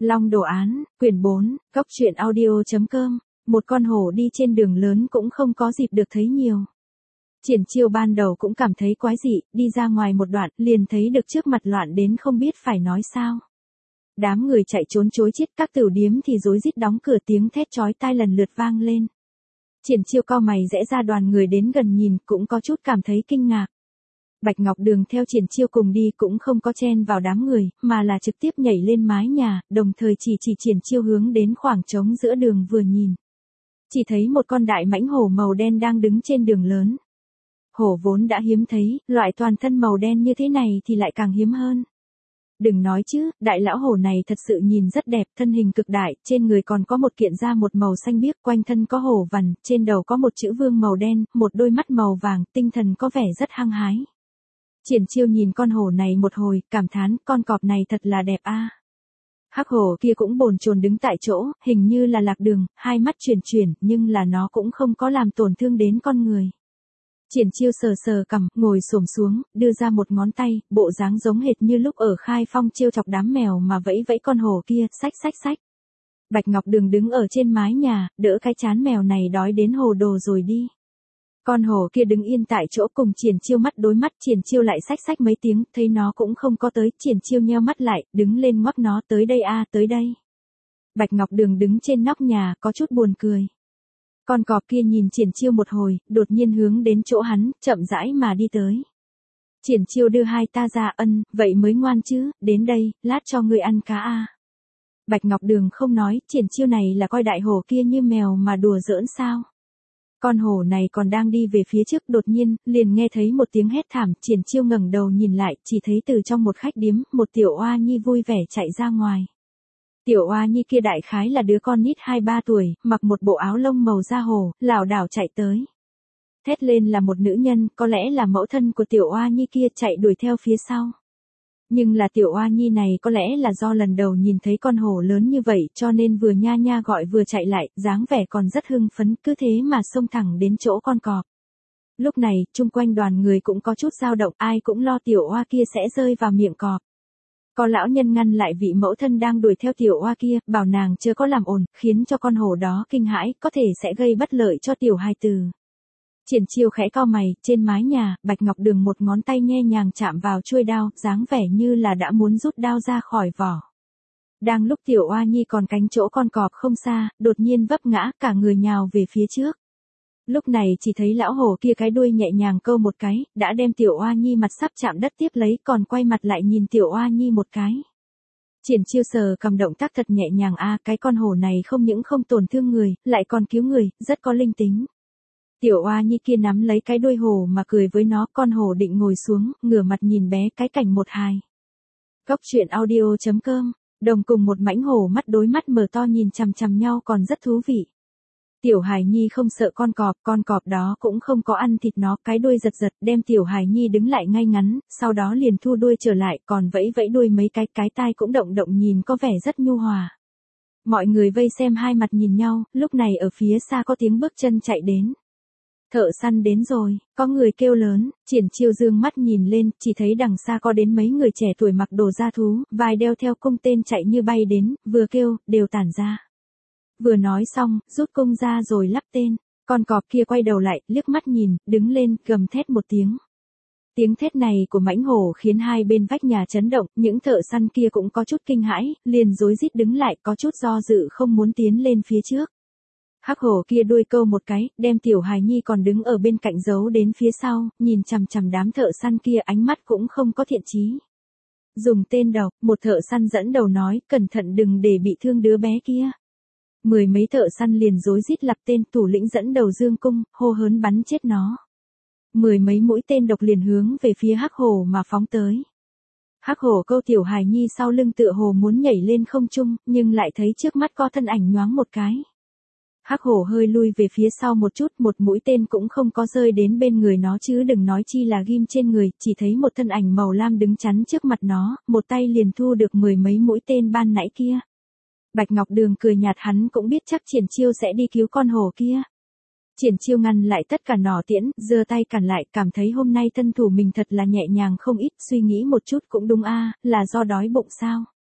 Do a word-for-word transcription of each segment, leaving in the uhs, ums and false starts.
Long đồ án, quyển bốn, góc truyện audio.com, một con hổ đi trên đường lớn cũng không có dịp được thấy nhiều. Triển Chiêu ban đầu cũng cảm thấy quái dị, đi ra ngoài một đoạn, liền thấy được trước mặt loạn đến không biết phải nói sao. Đám người chạy trốn chối chết, các tửu điếm thì rối rít đóng cửa, tiếng thét chói tai lần lượt vang lên. Triển Chiêu cau mày rẽ ra, đoàn người đến gần nhìn, cũng có chút cảm thấy kinh ngạc. Bạch Ngọc Đường theo Triển Chiêu cùng đi cũng không có chen vào đám người, mà là trực tiếp nhảy lên mái nhà, đồng thời chỉ chỉ Triển Chiêu hướng đến khoảng trống giữa đường vừa nhìn. Chỉ thấy một con đại mãnh hổ màu đen đang đứng trên đường lớn. Hổ vốn đã hiếm thấy, loại toàn thân màu đen như thế này thì lại càng hiếm hơn. Đừng nói chứ, đại lão hổ này thật sự nhìn rất đẹp, thân hình cực đại, trên người còn có một kiện da một màu xanh biếc, quanh thân có hổ vằn, trên đầu có một chữ vương màu đen, một đôi mắt màu vàng, tinh thần có vẻ rất hăng hái. Triển Chiêu nhìn con hổ này một hồi, cảm thán, con cọp này thật là đẹp a. Hắc hổ kia cũng bồn chồn đứng tại chỗ, hình như là lạc đường, hai mắt chuyển chuyển, nhưng là nó cũng không có làm tổn thương đến con người. Triển Chiêu sờ sờ cằm, ngồi xổm xuống, đưa ra một ngón tay, bộ dáng giống hệt như lúc ở Khai Phong trêu chọc đám mèo mà vẫy vẫy con hổ kia, xách xách xách. Bạch Ngọc Đường đứng ở trên mái nhà, đỡ cái chán mèo này đói đến hồ đồ rồi đi. Con hổ kia đứng yên tại chỗ cùng Triển Chiêu mắt đối mắt, Triển Chiêu lại xách xách mấy tiếng, thấy nó cũng không có tới, Triển Chiêu nheo mắt lại, đứng lên ngoắc nó, tới đây a, tới đây. Bạch Ngọc Đường đứng trên nóc nhà, có chút buồn cười. Con cọp kia nhìn Triển Chiêu một hồi, đột nhiên hướng đến chỗ hắn, chậm rãi mà đi tới. Triển Chiêu đưa hai ta ra, ân, vậy mới ngoan chứ, đến đây, lát cho ngươi ăn cá a. Bạch Ngọc Đường không nói, Triển Chiêu này là coi đại hổ kia như mèo mà đùa giỡn sao. Con hổ này còn đang đi về phía trước, đột nhiên, liền nghe thấy một tiếng hét thảm, Triển Chiêu ngẩng đầu nhìn lại, chỉ thấy từ trong một khách điếm, một tiểu oa nhi vui vẻ chạy ra ngoài. Tiểu oa nhi kia đại khái là đứa con nít hai ba tuổi, mặc một bộ áo lông màu da hổ, lảo đảo chạy tới. Thét lên là một nữ nhân, có lẽ là mẫu thân của tiểu oa nhi kia, chạy đuổi theo phía sau. Nhưng là tiểu oa nhi này có lẽ là do lần đầu nhìn thấy con hổ lớn như vậy, cho nên vừa nha nha gọi vừa chạy lại, dáng vẻ còn rất hưng phấn, cứ thế mà xông thẳng đến chỗ con cọp. Lúc này, chung quanh đoàn người cũng có chút dao động, ai cũng lo tiểu oa kia sẽ rơi vào miệng cọp. Có lão nhân ngăn lại vị mẫu thân đang đuổi theo tiểu oa kia, bảo nàng chưa có làm ồn, khiến cho con hổ đó kinh hãi, có thể sẽ gây bất lợi cho tiểu hài tử. Triển Chiêu khẽ cau mày, trên mái nhà, Bạch Ngọc Đường một ngón tay nhẹ nhàng chạm vào chuôi đao, dáng vẻ như là đã muốn rút đao ra khỏi vỏ. Đang lúc tiểu oa nhi còn cánh chỗ con cọp không xa, đột nhiên vấp ngã, cả người nhào về phía trước. Lúc này chỉ thấy lão hổ kia cái đuôi nhẹ nhàng câu một cái, đã đem tiểu oa nhi mặt sắp chạm đất tiếp lấy, còn quay mặt lại nhìn tiểu oa nhi một cái. Triển Chiêu sờ cầm động tác thật nhẹ nhàng a, cái con hổ này không những không tổn thương người, lại còn cứu người, rất có linh tính. Tiểu oa nhi kia nắm lấy cái đuôi hổ mà cười với nó, con hổ định ngồi xuống, ngửa mặt nhìn bé, cái cảnh một hài. Góc truyện audio.com, đồng cùng một mãnh hổ mắt đối mắt mở to nhìn chằm chằm nhau còn rất thú vị. Tiểu hài nhi không sợ con cọp, con cọp đó cũng không có ăn thịt nó, cái đuôi giật giật, đem tiểu hài nhi đứng lại ngay ngắn, sau đó liền thu đuôi trở lại, còn vẫy vẫy đuôi mấy cái, cái tai cũng động động nhìn có vẻ rất nhu hòa. Mọi người vây xem hai mặt nhìn nhau, lúc này ở phía xa có tiếng bước chân chạy đến. Thợ săn đến rồi, có người kêu lớn, Triển Chiêu dương mắt nhìn lên, chỉ thấy đằng xa có đến mấy người trẻ tuổi mặc đồ da thú, vai đeo theo cung tên chạy như bay đến, vừa kêu, đều tản ra. Vừa nói xong, rút cung ra rồi lắp tên, con cọp kia quay đầu lại, liếc mắt nhìn, đứng lên, gầm thét một tiếng. Tiếng thét này của mãnh hổ khiến hai bên vách nhà chấn động, những thợ săn kia cũng có chút kinh hãi, liền rối rít đứng lại, có chút do dự không muốn tiến lên phía trước. Hắc hổ kia đuôi câu một cái, đem tiểu hài nhi còn đứng ở bên cạnh giấu đến phía sau, nhìn chằm chằm đám thợ săn kia, ánh mắt cũng không có thiện chí. Dùng tên độc, một thợ săn dẫn đầu nói, cẩn thận đừng để bị thương đứa bé kia. Mười mấy thợ săn liền rối rít lập tên, thủ lĩnh dẫn đầu dương cung, hô hớn bắn chết nó. Mười mấy mũi tên độc liền hướng về phía hắc hổ mà phóng tới. Hắc hổ câu tiểu hài nhi sau lưng tựa hồ muốn nhảy lên không trung, nhưng lại thấy trước mắt có thân ảnh nhoáng một cái. Hắc hổ hơi lui về phía sau một chút, một mũi tên cũng không có rơi đến bên người nó chứ đừng nói chi là ghim trên người, chỉ thấy một thân ảnh màu lam đứng chắn trước mặt nó, một tay liền thu được mười mấy mũi tên ban nãy kia. Bạch Ngọc Đường cười nhạt, hắn cũng biết chắc Triển Chiêu sẽ đi cứu con hổ kia. Triển Chiêu ngăn lại tất cả nỏ tiễn, giơ tay cản lại, cảm thấy hôm nay thân thủ mình thật là nhẹ nhàng không ít, suy nghĩ một chút cũng đúng a, là do đói bụng sao.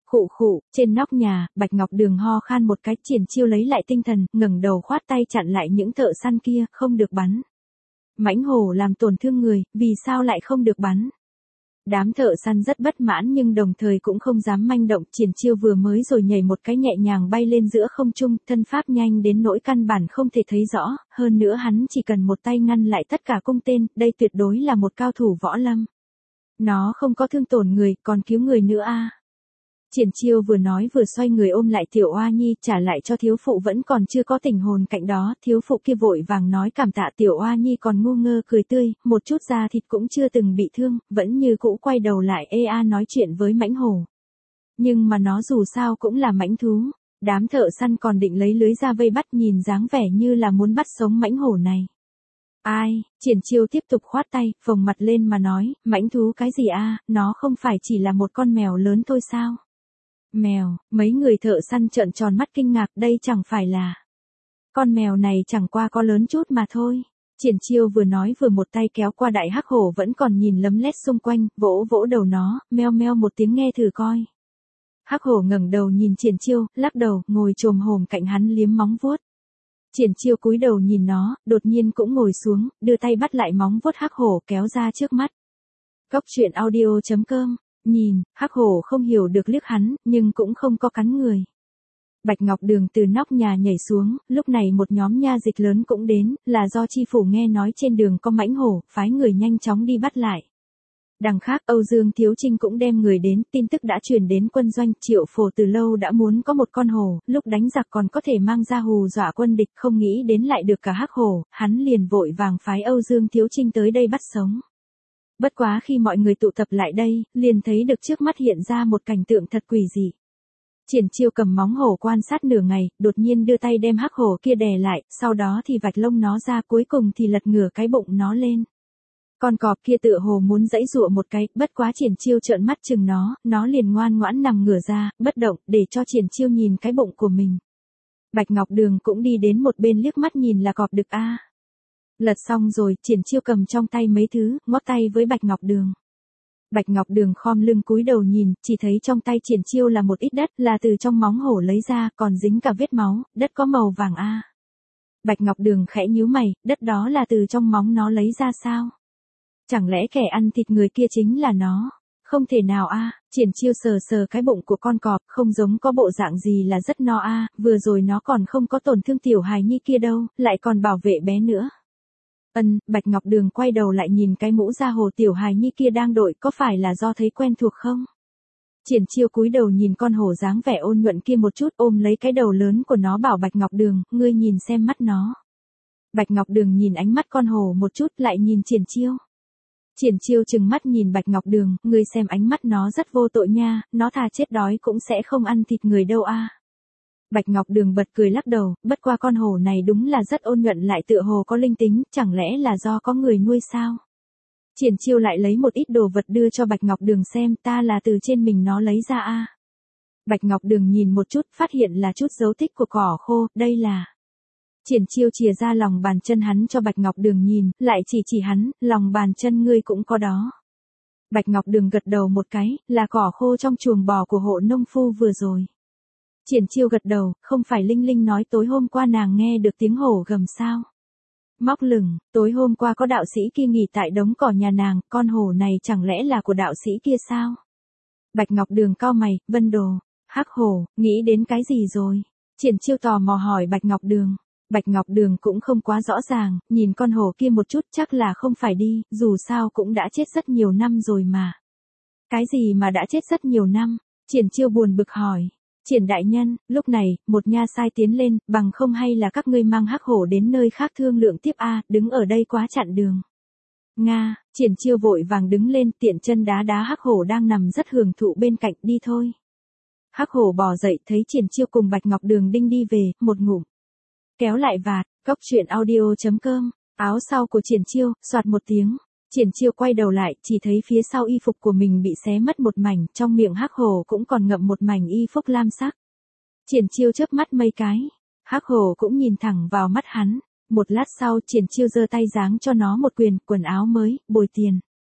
Khụ khụ, trên nóc nhà, Bạch Ngọc Đường ho khan một cái, Triển Chiêu lấy lại tinh thần, ngẩng đầu khoát tay chặn lại những thợ săn kia, không được bắn. Mãnh hổ làm tổn thương người, vì sao lại không được bắn? Đám thợ săn rất bất mãn nhưng đồng thời cũng không dám manh động. Triển Chiêu vừa mới rồi nhảy một cái nhẹ nhàng bay lên giữa không trung, thân pháp nhanh đến nỗi căn bản không thể thấy rõ, hơn nữa hắn chỉ cần một tay ngăn lại tất cả cung tên, đây tuyệt đối là một cao thủ võ lâm. Nó không có thương tổn người, còn cứu người nữa a. À. Triển Chiêu vừa nói vừa xoay người ôm lại Tiểu Oa Nhi, trả lại cho thiếu phụ vẫn còn chưa có tình hồn cạnh đó, thiếu phụ kia vội vàng nói cảm tạ. Tiểu Oa Nhi còn ngu ngơ cười tươi, một chút da thịt cũng chưa từng bị thương, vẫn như cũ quay đầu lại ê a nói chuyện với mãnh hổ. Nhưng mà nó dù sao cũng là mãnh thú, đám thợ săn còn định lấy lưới ra vây bắt, nhìn dáng vẻ như là muốn bắt sống mãnh hổ này. Ai, Triển Chiêu tiếp tục khoát tay, phồng mặt lên mà nói, mãnh thú cái gì a, à, nó không phải chỉ là một con mèo lớn thôi sao? Mèo, mấy người thợ săn trợn tròn mắt kinh ngạc, đây chẳng phải là... Con mèo này chẳng qua có lớn chút mà thôi. Triển Chiêu vừa nói vừa một tay kéo qua đại hắc hổ vẫn còn nhìn lấm lét xung quanh, vỗ vỗ đầu nó, meo meo một tiếng nghe thử coi. Hắc hổ ngẩng đầu nhìn Triển Chiêu, lắc đầu, ngồi chồm hổm cạnh hắn liếm móng vuốt. Triển Chiêu cúi đầu nhìn nó, đột nhiên cũng ngồi xuống, đưa tay bắt lại móng vuốt hắc hổ kéo ra trước mắt. Cốc truyện audio chấm com. Nhìn, hắc hổ không hiểu được liếc hắn, nhưng cũng không có cắn người. Bạch Ngọc Đường từ nóc nhà nhảy xuống, lúc này một nhóm nha dịch lớn cũng đến, là do chi phủ nghe nói trên đường có mãnh hổ, phái người nhanh chóng đi bắt lại. Đằng khác, Âu Dương Thiếu Trinh cũng đem người đến, tin tức đã truyền đến quân doanh. Triệu Phổ từ lâu đã muốn có một con hổ, lúc đánh giặc còn có thể mang ra hù dọa quân địch, không nghĩ đến lại được cả hắc hổ, hắn liền vội vàng phái Âu Dương Thiếu Trinh tới đây bắt sống. Bất quá khi mọi người tụ tập lại đây, liền thấy được trước mắt hiện ra một cảnh tượng thật quỷ dị. Triển Chiêu cầm móng hổ quan sát nửa ngày, đột nhiên đưa tay đem hắc hổ kia đè lại, sau đó thì vạch lông nó ra, cuối cùng thì lật ngửa cái bụng nó lên. Con cọp kia tựa hồ muốn giãy giụa một cái, bất quá Triển Chiêu trợn mắt chừng nó, nó liền ngoan ngoãn nằm ngửa ra, bất động, để cho Triển Chiêu nhìn cái bụng của mình. Bạch Ngọc Đường cũng đi đến một bên liếc mắt nhìn là cọp đực a. Lật xong rồi, Triển Chiêu cầm trong tay mấy thứ, ngoắc tay với Bạch Ngọc Đường. Bạch Ngọc Đường khom lưng cúi đầu nhìn, chỉ thấy trong tay Triển Chiêu là một ít đất, là từ trong móng hổ lấy ra, còn dính cả vết máu, đất có màu vàng a. Bạch Ngọc Đường khẽ nhíu mày, đất đó là từ trong móng nó lấy ra sao? Chẳng lẽ kẻ ăn thịt người kia chính là nó? Không thể nào a. Triển Chiêu sờ sờ cái bụng của con cọp, không giống có bộ dạng gì là rất no a, vừa rồi nó còn không có tổn thương tiểu hài nhi kia đâu, lại còn bảo vệ bé nữa. Ân, Bạch Ngọc Đường quay đầu lại nhìn cái mũ da hồ tiểu hài nhi kia đang đội, có phải là do thấy quen thuộc không? Triển Chiêu cúi đầu nhìn con hổ dáng vẻ ôn nhuận kia một chút, ôm lấy cái đầu lớn của nó bảo Bạch Ngọc Đường, ngươi nhìn xem mắt nó. Bạch Ngọc Đường nhìn ánh mắt con hổ một chút, lại nhìn Triển Chiêu. Triển Chiêu trừng mắt nhìn Bạch Ngọc Đường, ngươi xem ánh mắt nó rất vô tội nha, nó thà chết đói cũng sẽ không ăn thịt người đâu a. Bạch Ngọc Đường bật cười lắc đầu, bất qua con hổ này đúng là rất ôn nhuận lại tựa hồ có linh tính, chẳng lẽ là do có người nuôi sao? Triển Chiêu lại lấy một ít đồ vật đưa cho Bạch Ngọc Đường xem, ta là từ trên mình nó lấy ra a. À. Bạch Ngọc Đường nhìn một chút, phát hiện là chút dấu tích của cỏ khô, đây là... Triển Chiêu chìa ra lòng bàn chân hắn cho Bạch Ngọc Đường nhìn, lại chỉ chỉ hắn, lòng bàn chân ngươi cũng có đó. Bạch Ngọc Đường gật đầu một cái, là cỏ khô trong chuồng bò của hộ nông phu vừa rồi. Triển Chiêu gật đầu, không phải Linh Linh nói tối hôm qua nàng nghe được tiếng hổ gầm sao? Móc lửng, tối hôm qua có đạo sĩ kia nghỉ tại đống cỏ nhà nàng, con hổ này chẳng lẽ là của đạo sĩ kia sao? Bạch Ngọc Đường cau mày, Vân Đồ, hắc hổ, nghĩ đến cái gì rồi? Triển Chiêu tò mò hỏi Bạch Ngọc Đường. Bạch Ngọc Đường cũng không quá rõ ràng, nhìn con hổ kia một chút chắc là không phải đi, dù sao cũng đã chết rất nhiều năm rồi mà. Cái gì mà đã chết rất nhiều năm? Triển Chiêu buồn bực hỏi. Triển đại nhân, lúc này, một nha sai tiến lên, bằng không hay là các ngươi mang hắc hổ đến nơi khác thương lượng tiếp a, đứng ở đây quá chặn đường. Nga, Triển Chiêu vội vàng đứng lên, tiện chân đá đá hắc hổ đang nằm rất hưởng thụ bên cạnh, đi thôi. Hắc hổ bò dậy, thấy Triển Chiêu cùng Bạch Ngọc Đường đinh đi về, một ngụm kéo lại vạt, cốc truyện audio chấm com, áo sau của Triển Chiêu, soạt một tiếng. Triển Chiêu quay đầu lại, chỉ thấy phía sau y phục của mình bị xé mất một mảnh, trong miệng hắc hổ cũng còn ngậm một mảnh y phúc lam sắc. Triển Chiêu chớp mắt mấy cái, hắc hổ cũng nhìn thẳng vào mắt hắn. Một lát sau, Triển Chiêu giơ tay giáng cho nó một quyền, quần áo mới, bồi tiền.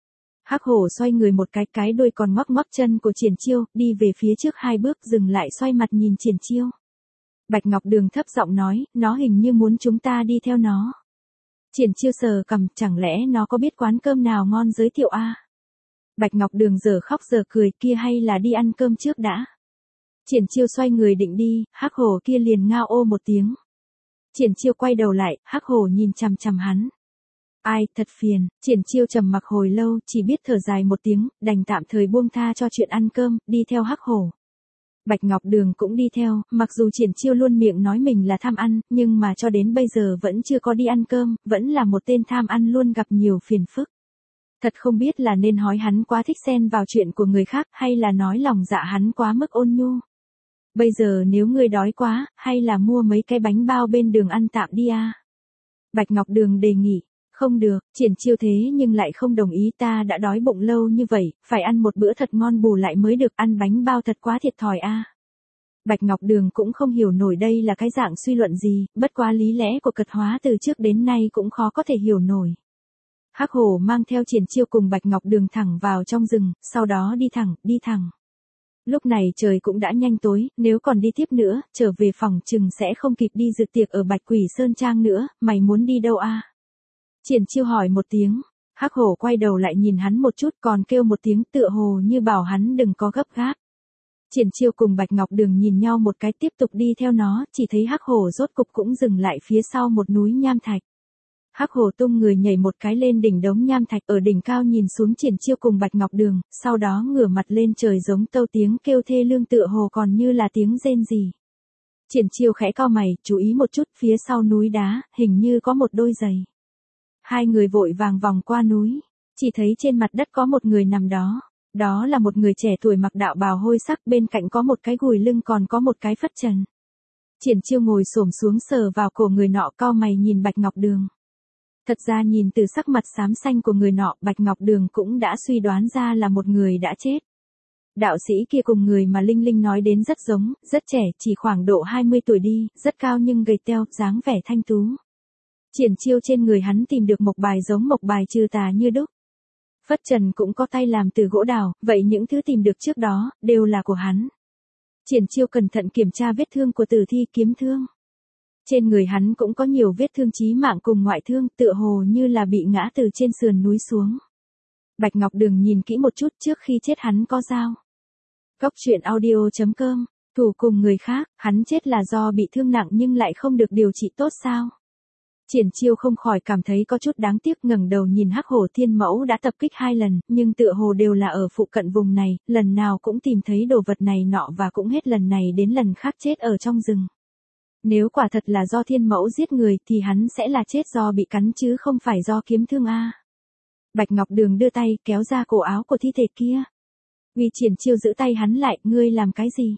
Hắc hổ xoay người một cái, cái đuôi còn ngoắc ngoắc chân của Triển Chiêu, đi về phía trước hai bước dừng lại xoay mặt nhìn Triển Chiêu. Bạch Ngọc Đường thấp giọng nói, nó hình như muốn chúng ta đi theo nó. Triển Chiêu sờ cằm, chẳng lẽ nó có biết quán cơm nào ngon giới thiệu a? Bạch Ngọc Đường giờ khóc giờ cười, kia hay là đi ăn cơm trước đã. Triển Chiêu xoay người định đi, hắc hổ kia liền ngao ô một tiếng. Triển Chiêu quay đầu lại, hắc hổ nhìn chằm chằm hắn. Ai, thật phiền. Triển Chiêu trầm mặc hồi lâu, chỉ biết thở dài một tiếng, đành tạm thời buông tha cho chuyện ăn cơm, đi theo hắc hổ. Bạch Ngọc Đường cũng đi theo, mặc dù Triển Chiêu luôn miệng nói mình là tham ăn, nhưng mà cho đến bây giờ vẫn chưa có đi ăn cơm, vẫn là một tên tham ăn luôn gặp nhiều phiền phức. Thật không biết là nên nói hắn quá thích xen vào chuyện của người khác, hay là nói lòng dạ hắn quá mức ôn nhu. Bây giờ nếu ngươi đói quá, hay là mua mấy cái bánh bao bên đường ăn tạm đi a? Bạch Ngọc Đường đề nghị. Không được, Triển Chiêu thế nhưng lại không đồng ý, ta đã đói bụng lâu như vậy, phải ăn một bữa thật ngon bù lại mới được, ăn bánh bao thật quá thiệt thòi a. Bạch Ngọc Đường cũng không hiểu nổi đây là cái dạng suy luận gì, bất quá lý lẽ của Cật Hóa từ trước đến nay cũng khó có thể hiểu nổi. Hắc hổ mang theo Triển Chiêu cùng Bạch Ngọc Đường thẳng vào trong rừng, sau đó đi thẳng, đi thẳng. Lúc này trời cũng đã nhanh tối, nếu còn đi tiếp nữa, trở về phòng chừng sẽ không kịp đi dự tiệc ở Bạch Quỷ Sơn Trang nữa, mày muốn đi đâu a? Triển Chiêu hỏi một tiếng, hắc hổ quay đầu lại nhìn hắn một chút còn kêu một tiếng tựa hồ như bảo hắn đừng có gấp gáp. Triển Chiêu cùng Bạch Ngọc Đường nhìn nhau một cái tiếp tục đi theo nó, chỉ thấy hắc hổ rốt cục cũng dừng lại phía sau một núi nham thạch. Hắc hổ tung người nhảy một cái lên đỉnh đống nham thạch ở đỉnh cao nhìn xuống Triển Chiêu cùng Bạch Ngọc Đường, sau đó ngửa mặt lên trời giống tâu tiếng kêu thê lương tựa hồ còn như là tiếng rên rỉ. Triển Chiêu khẽ cau mày, chú ý một chút phía sau núi đá, hình như có một đôi giày. Hai người vội vàng vòng qua núi, chỉ thấy trên mặt đất có một người nằm đó. Đó là một người trẻ tuổi mặc đạo bào hôi sắc, bên cạnh có một cái gùi lưng còn có một cái phất trần. Triển Chiêu ngồi xổm xuống sờ vào cổ người nọ, cau mày nhìn Bạch Ngọc Đường. Thật ra nhìn từ sắc mặt xám xanh của người nọ, Bạch Ngọc Đường cũng đã suy đoán ra là một người đã chết. Đạo sĩ kia cùng người mà Linh Linh nói đến rất giống, rất trẻ, chỉ khoảng độ hai mươi tuổi đi, rất cao nhưng gầy teo, dáng vẻ thanh tú. Triển Chiêu trên người hắn tìm được mộc bài giống mộc bài trừ tà như đúc. Phất trần cũng có tay làm từ gỗ đào, vậy những thứ tìm được trước đó, đều là của hắn. Triển Chiêu cẩn thận kiểm tra vết thương của tử thi kiếm thương. Trên người hắn cũng có nhiều vết thương chí mạng cùng ngoại thương, tựa hồ như là bị ngã từ trên sườn núi xuống. Bạch Ngọc Đường nhìn kỹ một chút, trước khi chết hắn có dao. Góc truyện audio chấm com, thủ cùng người khác, hắn chết là do bị thương nặng nhưng lại không được điều trị tốt sao? Triển Chiêu không khỏi cảm thấy có chút đáng tiếc, ngẩng đầu nhìn hắc hổ thiên mẫu đã tập kích hai lần, nhưng tựa hồ đều là ở phụ cận vùng này, lần nào cũng tìm thấy đồ vật này nọ và cũng hết lần này đến lần khác chết ở trong rừng. Nếu quả thật là do thiên mẫu giết người thì hắn sẽ là chết do bị cắn chứ không phải do kiếm thương a. Bạch Ngọc Đường đưa tay kéo ra cổ áo của thi thể kia. Vì Triển Chiêu giữ tay hắn lại, ngươi làm cái gì?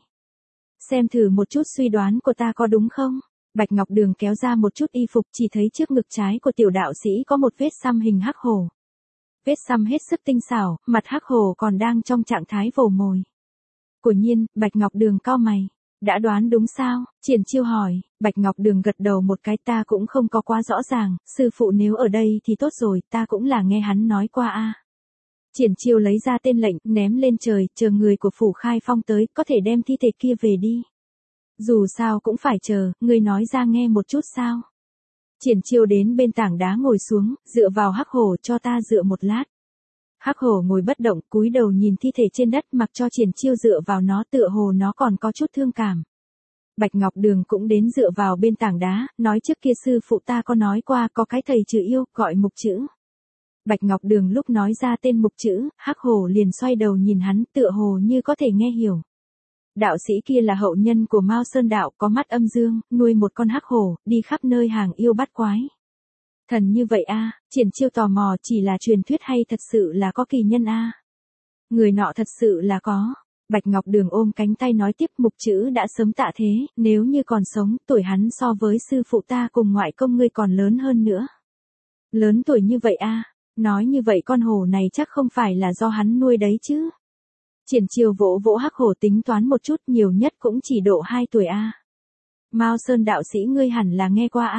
Xem thử một chút suy đoán của ta có đúng không? Bạch Ngọc Đường kéo ra một chút y phục, chỉ thấy trước ngực trái của tiểu đạo sĩ có một vết xăm hình hắc hổ. Vết xăm hết sức tinh xảo, mặt hắc hổ còn đang trong trạng thái vồ mồi. Quả nhiên, Bạch Ngọc Đường cau mày. Đã đoán đúng sao? Triển Chiêu hỏi. Bạch Ngọc Đường gật đầu một cái, ta cũng không có quá rõ ràng, sư phụ nếu ở đây thì tốt rồi, ta cũng là nghe hắn nói qua a. Triển Chiêu lấy ra tên lệnh, ném lên trời, chờ người của phủ Khai Phong tới, có thể đem thi thể kia về đi. Dù sao cũng phải chờ, ngươi nói ra nghe một chút sao? Triển Chiêu đến bên tảng đá ngồi xuống, dựa vào hắc hổ, cho ta dựa một lát. Hắc hổ ngồi bất động, cúi đầu nhìn thi thể trên đất, mặc cho Triển Chiêu dựa vào nó, tựa hồ nó còn có chút thương cảm. Bạch Ngọc Đường cũng đến dựa vào bên tảng đá, nói trước kia sư phụ ta có nói qua có cái thầy trừ yêu, gọi Mục Chữ. Bạch Ngọc Đường lúc nói ra tên Mục Chữ, hắc hổ liền xoay đầu nhìn hắn, tựa hồ như có thể nghe hiểu. Đạo sĩ kia là hậu nhân của Mao Sơn Đạo, có mắt âm dương, nuôi một con hắc hổ, đi khắp nơi hàng yêu bắt quái. Thần như vậy a? Triển Chiêu tò mò, chỉ là truyền thuyết hay thật sự là có kỳ nhân a? Người nọ thật sự là có. Bạch Ngọc Đường ôm cánh tay nói tiếp, Mục Chữ đã sớm tạ thế, nếu như còn sống, tuổi hắn so với sư phụ ta cùng ngoại công ngươi còn lớn hơn nữa. Lớn tuổi như vậy a? Nói như vậy con hổ này chắc không phải là do hắn nuôi đấy chứ? Triển Chiêu vỗ vỗ hắc hổ, tính toán một chút, nhiều nhất cũng chỉ độ hai tuổi a. Mao Sơn đạo sĩ ngươi hẳn là nghe qua a.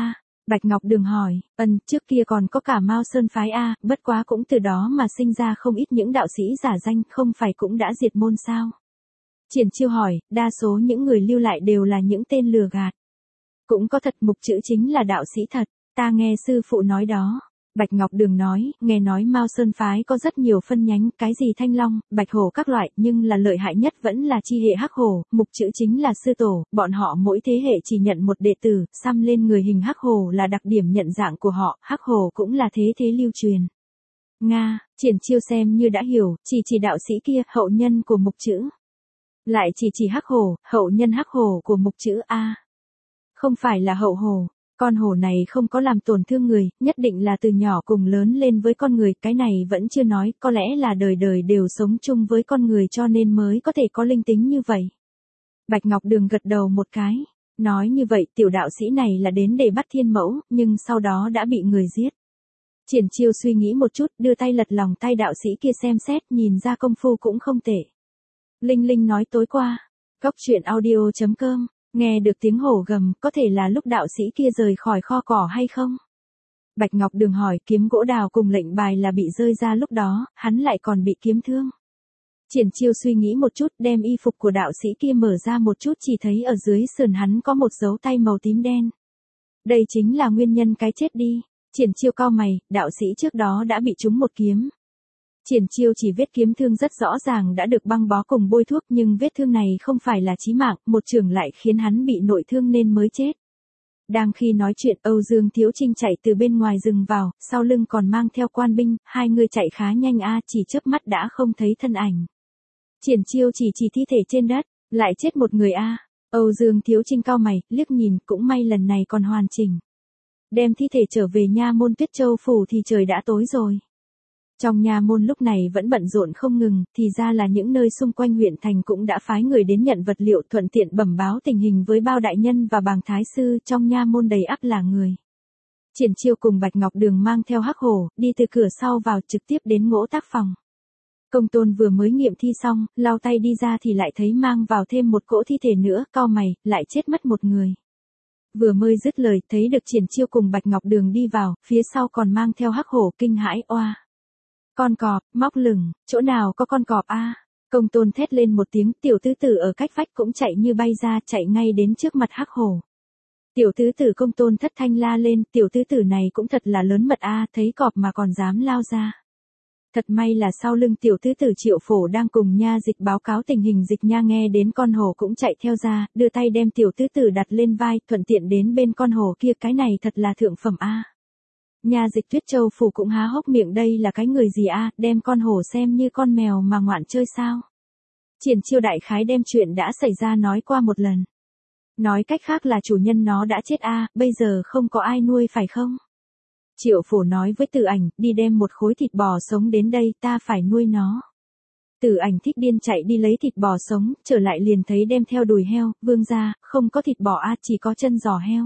Bạch Ngọc Đường hỏi, ân, trước kia còn có cả Mao Sơn phái a, bất quá cũng từ đó mà sinh ra không ít những đạo sĩ giả danh, không phải cũng đã diệt môn sao? Triển Chiêu hỏi, đa số những người lưu lại đều là những tên lừa gạt. Cũng có thật, mục chữ chính là đạo sĩ thật, ta nghe sư phụ nói đó. Bạch Ngọc Đường nói, nghe nói Mao Sơn phái có rất nhiều phân nhánh, cái gì thanh long, bạch hổ các loại, nhưng là lợi hại nhất vẫn là chi hệ hắc hổ, mục chữ chính là sư tổ, bọn họ mỗi thế hệ chỉ nhận một đệ tử, xăm lên người hình hắc hổ là đặc điểm nhận dạng của họ, hắc hổ cũng là thế thế lưu truyền. Nga, Triển Chiêu xem như đã hiểu, chỉ chỉ đạo sĩ kia, hậu nhân của mục chữ. Lại chỉ chỉ hắc hổ, hậu nhân hắc hổ của mục chữ A. Không phải là hậu hổ. Con hổ này không có làm tổn thương người, nhất định là từ nhỏ cùng lớn lên với con người, cái này vẫn chưa nói, có lẽ là đời đời đều sống chung với con người cho nên mới có thể có linh tính như vậy. Bạch Ngọc Đường gật đầu một cái, nói như vậy tiểu đạo sĩ này là đến để bắt thiên mẫu, nhưng sau đó đã bị người giết. Triển Chiêu suy nghĩ một chút, đưa tay lật lòng tay đạo sĩ kia xem xét, nhìn ra công phu cũng không tệ. Linh Linh nói tối qua, Cốc Truyện Audio chấm com. Nghe được tiếng hổ gầm, có thể là lúc đạo sĩ kia rời khỏi kho cỏ hay không? Bạch Ngọc Đường hỏi, kiếm gỗ đào cùng lệnh bài là bị rơi ra lúc đó, hắn lại còn bị kiếm thương. Triển Chiêu suy nghĩ một chút, đem y phục của đạo sĩ kia mở ra một chút, chỉ thấy ở dưới sườn hắn có một dấu tay màu tím đen. Đây chính là nguyên nhân cái chết đi. Triển Chiêu cau mày, đạo sĩ trước đó đã bị trúng một kiếm. Triển Chiêu chỉ vết kiếm thương rất rõ ràng đã được băng bó cùng bôi thuốc, nhưng vết thương này không phải là chí mạng, một chưởng lại khiến hắn bị nội thương nên mới chết. Đang khi nói chuyện, Âu Dương Thiếu Trinh chạy từ bên ngoài rừng vào, sau lưng còn mang theo quan binh, hai người chạy khá nhanh a, chỉ chớp mắt đã không thấy thân ảnh. Triển Chiêu chỉ chỉ thi thể trên đất, lại chết một người a. Âu Dương Thiếu Trinh cau mày, liếc nhìn, cũng may lần này còn hoàn chỉnh. Đem thi thể trở về nha môn Tuyết Châu phủ thì trời đã tối rồi. Trong nha môn lúc này vẫn bận rộn không ngừng, thì ra là những nơi xung quanh huyện thành cũng đã phái người đến nhận vật liệu, thuận tiện bẩm báo tình hình với bao đại nhân và bàng thái sư, trong nha môn đầy ắp là người. Triển Chiêu cùng Bạch Ngọc Đường mang theo hắc hổ, đi từ cửa sau vào trực tiếp đến ngỗ tác phòng. Công tôn vừa mới nghiệm thi xong, lau tay đi ra thì lại thấy mang vào thêm một cỗ thi thể nữa, cau mày, lại chết mất một người. Vừa mới dứt lời, thấy được Triển Chiêu cùng Bạch Ngọc Đường đi vào, phía sau còn mang theo hắc hổ, kinh hãi, oa. Con cọp, móc lửng, chỗ nào có con cọp a? Công tôn thét lên một tiếng, tiểu tứ tử ở cách vách cũng chạy như bay ra, chạy ngay đến trước mặt hắc hổ. Tiểu tứ tử công tôn thất thanh la lên, tiểu tứ tử này cũng thật là lớn mật a, thấy cọp mà còn dám lao ra. Thật may là sau lưng tiểu tứ tử Triệu Phổ đang cùng nha dịch báo cáo tình hình, dịch nha nghe đến con hổ cũng chạy theo ra, đưa tay đem tiểu tứ tử đặt lên vai, thuận tiện đến bên con hổ kia, cái này thật là thượng phẩm a. Nha dịch Tuyết Châu phủ cũng há hốc miệng, đây là cái người gì a, đem con hổ xem như con mèo mà ngoạn chơi sao? Triển Chiêu đại khái đem chuyện đã xảy ra nói qua một lần. Nói cách khác là chủ nhân nó đã chết a, bây giờ không có ai nuôi phải không? Triệu Phổ nói với Tử Ảnh, đi đem một khối thịt bò sống đến đây, ta phải nuôi nó. Tử Ảnh thích điên chạy đi lấy thịt bò sống, trở lại liền thấy đem theo đùi heo, vương gia, không có thịt bò a, chỉ có chân giò heo.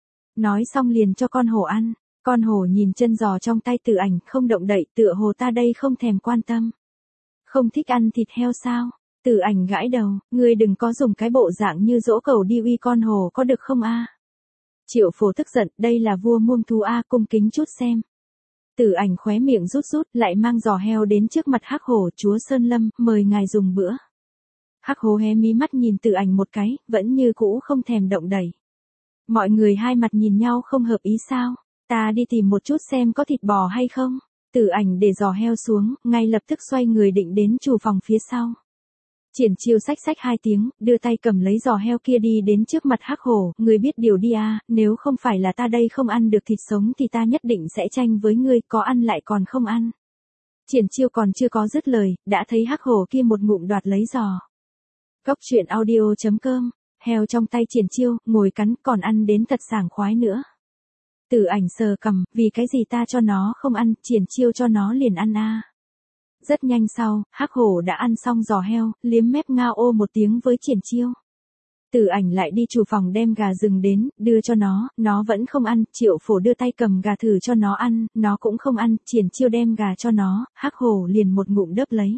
Nói xong liền cho con hổ ăn. Con hổ nhìn chân giò trong tay Tử Ảnh, không động đậy, tựa hồ ta đây không thèm quan tâm. Không thích ăn thịt heo sao? Tử Ảnh gãi đầu, ngươi đừng có dùng cái bộ dạng như dỗ cầu đi uy con hổ có được không a? Triệu Phổ tức giận, đây là vua muông thú a, cung kính chút xem. Tử Ảnh khóe miệng rút rút, lại mang giò heo đến trước mặt hắc hổ, chúa Sơn Lâm, mời ngài dùng bữa. Hắc hổ hé mí mắt nhìn Tử Ảnh một cái, vẫn như cũ không thèm động đậy. Mọi người hai mặt nhìn nhau không hợp ý sao? Ta đi tìm một chút xem có thịt bò hay không. Tử Ảnh để giò heo xuống, ngay lập tức xoay người định đến chủ phòng phía sau. Triển Chiêu xách xách hai tiếng, đưa tay cầm lấy giò heo kia đi đến trước mặt hắc hổ, ngươi biết điều đi à, nếu không phải là ta đây không ăn được thịt sống thì ta nhất định sẽ tranh với ngươi, có ăn lại còn không ăn. Triển Chiêu còn chưa có dứt lời, đã thấy hắc hổ kia một ngụm đoạt lấy giò. Cốc Truyện Audio chấm com, heo trong tay Triển Chiêu, ngồi cắn còn ăn đến thật sảng khoái nữa. Tử Ảnh sờ cằm, vì cái gì ta cho nó không ăn, Triển Chiêu cho nó liền ăn a. Rất nhanh sau, hắc hổ đã ăn xong giò heo, liếm mép ngao ô một tiếng với Triển Chiêu. Tử Ảnh lại đi chủ phòng đem gà rừng đến, đưa cho nó, nó vẫn không ăn, Triệu Phổ đưa tay cầm gà thử cho nó ăn, nó cũng không ăn, Triển Chiêu đem gà cho nó, hắc hổ liền một ngụm đớp lấy.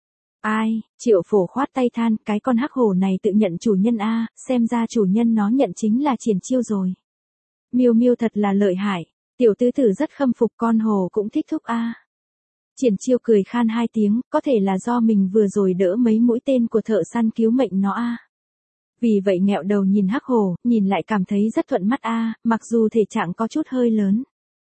Ai, Triệu Phổ khoát tay than, cái con hắc hổ này tự nhận chủ nhân a, xem ra chủ nhân nó nhận chính là Triển Chiêu rồi. Miêu Miêu thật là lợi hại, tiểu tứ tử rất khâm phục, con hồ cũng thích thúc a. Triển Chiêu cười khan hai tiếng, có thể là do mình vừa rồi đỡ mấy mũi tên của thợ săn cứu mệnh nó a. Vì vậy nghẹo đầu nhìn hắc hồ, nhìn lại cảm thấy rất thuận mắt a, mặc dù thể trạng có chút hơi lớn.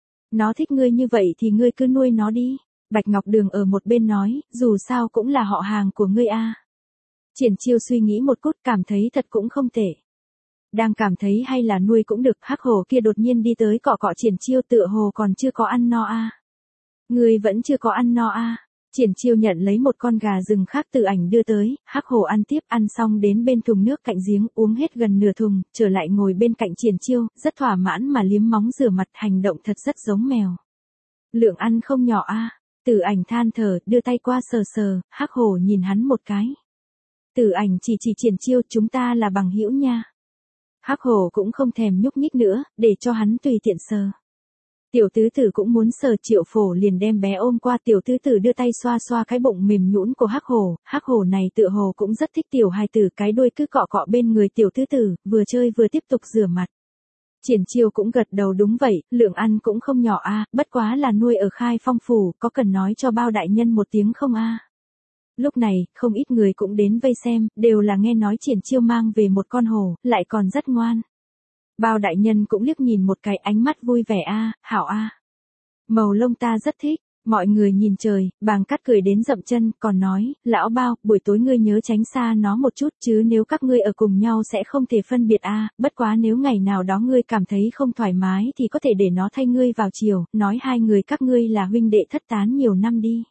Nó thích ngươi như vậy thì ngươi cứ nuôi nó đi. Bạch Ngọc Đường ở một bên nói, dù sao cũng là họ hàng của ngươi a. Triển Chiêu suy nghĩ một chút, cảm thấy thật cũng không tệ. Đang cảm thấy hay là nuôi cũng được, hắc hồ kia đột nhiên đi tới cọ cọ Triển Chiêu, tựa hồ còn chưa có ăn no a. Ngươi vẫn chưa có ăn no a. Triển Chiêu nhận lấy một con gà rừng khác Từ Ảnh đưa tới, hắc hồ ăn tiếp, ăn xong đến bên thùng nước cạnh giếng uống hết gần nửa thùng, trở lại ngồi bên cạnh Triển Chiêu, rất thỏa mãn mà liếm móng rửa mặt, hành động thật rất giống mèo. Lượng ăn không nhỏ a. Từ Ảnh than thở, đưa tay qua sờ sờ, hắc hồ nhìn hắn một cái. Từ Ảnh chỉ chỉ Triển Chiêu, chúng ta là bằng hữu nha. Hắc hồ cũng không thèm nhúc nhích nữa, để cho hắn tùy tiện sờ. Tiểu tứ tử cũng muốn sờ, Triệu Phổ liền đem bé ôm qua, tiểu tứ tử đưa tay xoa xoa cái bụng mềm nhũn của hắc hồ, hắc hồ này tựa hồ cũng rất thích tiểu hài tử, cái đuôi cứ cọ cọ bên người tiểu tứ tử, vừa chơi vừa tiếp tục rửa mặt. Triển Chiêu cũng gật đầu, đúng vậy, lượng ăn cũng không nhỏ a, bất quá là nuôi ở Khai Phong phủ, có cần nói cho Bao đại nhân một tiếng không a? Lúc này, không ít người cũng đến vây xem, đều là nghe nói Triển Chiêu mang về một con hổ, lại còn rất ngoan. Bao đại nhân cũng liếc nhìn một cái, ánh mắt vui vẻ a, hảo a. Màu lông ta rất thích, mọi người nhìn trời, Bàng Cát cười đến dậm chân, còn nói, lão Bao, buổi tối ngươi nhớ tránh xa nó một chút, chứ nếu các ngươi ở cùng nhau sẽ không thể phân biệt a, bất quá nếu ngày nào đó ngươi cảm thấy không thoải mái thì có thể để nó thay ngươi vào chiều, nói hai người các ngươi là huynh đệ thất tán nhiều năm đi.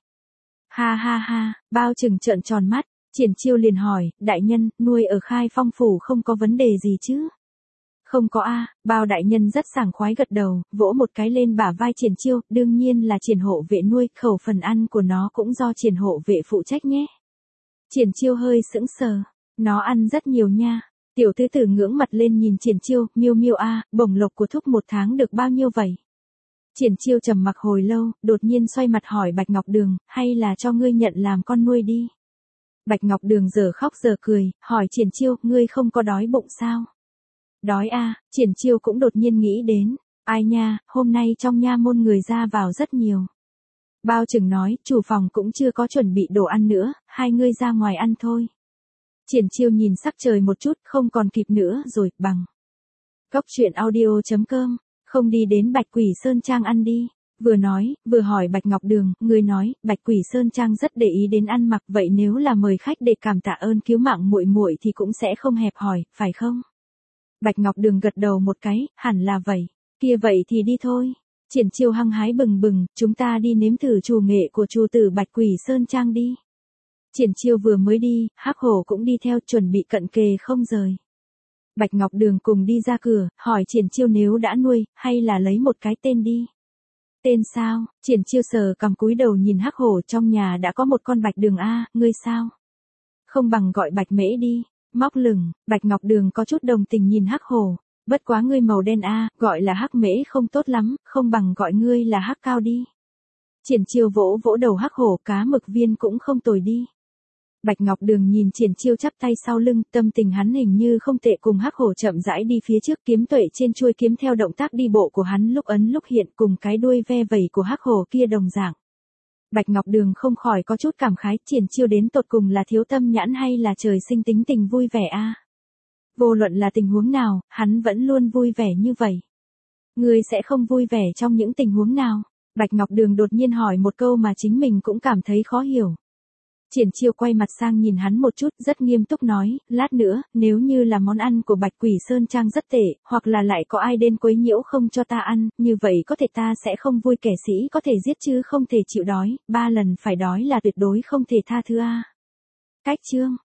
Ha ha ha, Bao Trừng trợn tròn mắt, Triển Chiêu liền hỏi, đại nhân, nuôi ở Khai Phong phủ không có vấn đề gì chứ? Không có a, Bao đại nhân rất sảng khoái gật đầu, vỗ một cái lên bả vai Triển Chiêu, đương nhiên là Triển hộ vệ nuôi, khẩu phần ăn của nó cũng do Triển hộ vệ phụ trách nhé. Triển Chiêu hơi sững sờ, nó ăn rất nhiều nha. Tiểu tứ tử ngưỡng mặt lên nhìn Triển Chiêu, Miêu Miêu a, bổng lộc của thúc một tháng được bao nhiêu vậy? Triển Chiêu trầm mặc hồi lâu, đột nhiên xoay mặt hỏi Bạch Ngọc Đường, hay là cho ngươi nhận làm con nuôi đi? Bạch Ngọc Đường giờ khóc giờ cười, hỏi Triển Chiêu, ngươi không có đói bụng sao? Đói a, Triển Chiêu cũng đột nhiên nghĩ đến, ai nha, hôm nay trong nha môn người ra vào rất nhiều. Bao Trừng nói, chủ phòng cũng chưa có chuẩn bị đồ ăn nữa, hai ngươi ra ngoài ăn thôi. Triển Chiêu nhìn sắc trời một chút, không còn kịp nữa rồi, bằng. Cốc truyện audio chấm com, không đi đến Bạch Quỷ Sơn Trang ăn đi. Vừa nói, vừa hỏi Bạch Ngọc Đường, người nói, Bạch Quỷ Sơn Trang rất để ý đến ăn mặc, vậy nếu là mời khách để cảm tạ ơn cứu mạng muội muội thì cũng sẽ không hẹp hòi, phải không? Bạch Ngọc Đường gật đầu một cái, hẳn là vậy. Kia vậy thì đi thôi. Triển Chiêu hăng hái bừng bừng, chúng ta đi nếm thử trù nghệ của trù tử Bạch Quỷ Sơn Trang đi. Triển Chiêu vừa mới đi, hắc hổ cũng đi theo, chuẩn bị cận kề không rời. Bạch Ngọc Đường cùng đi ra cửa, hỏi Triển Chiêu nếu đã nuôi, hay là lấy một cái tên đi. Tên sao? Triển Chiêu sờ cằm cúi đầu nhìn hắc hổ, trong nhà đã có một con Bạch Đường a, ngươi sao? Không bằng gọi Bạch Mễ đi. Móc lửng, Bạch Ngọc Đường có chút đồng tình nhìn hắc hổ, bất quá ngươi màu đen a, gọi là hắc mễ không tốt lắm, không bằng gọi ngươi là hắc cao đi. Triển Chiêu vỗ vỗ đầu hắc hổ, cá mực viên cũng không tồi đi. Bạch Ngọc Đường nhìn Triển Chiêu chắp tay sau lưng, tâm tình hắn hình như không tệ, cùng hắc hổ chậm rãi đi phía trước, kiếm tuệ trên chuôi kiếm theo động tác đi bộ của hắn lúc ấn lúc hiện, cùng cái đuôi ve vẩy của hắc hổ kia đồng dạng. Bạch Ngọc Đường không khỏi có chút cảm khái, Triển Chiêu đến tột cùng là thiếu tâm nhãn hay là trời sinh tính tình vui vẻ a? Vô luận là tình huống nào, hắn vẫn luôn vui vẻ như vậy. Ngươi sẽ không vui vẻ trong những tình huống nào? Bạch Ngọc Đường đột nhiên hỏi một câu mà chính mình cũng cảm thấy khó hiểu. Triển Chiêu quay mặt sang nhìn hắn một chút, rất nghiêm túc nói, lát nữa, nếu như là món ăn của Bạch Quỷ Sơn Trang rất tệ, hoặc là lại có ai đến quấy nhiễu không cho ta ăn, như vậy có thể ta sẽ không vui, kẻ sĩ có thể giết chứ không thể chịu đói, ba lần phải đói là tuyệt đối không thể tha thứ a. Cách chương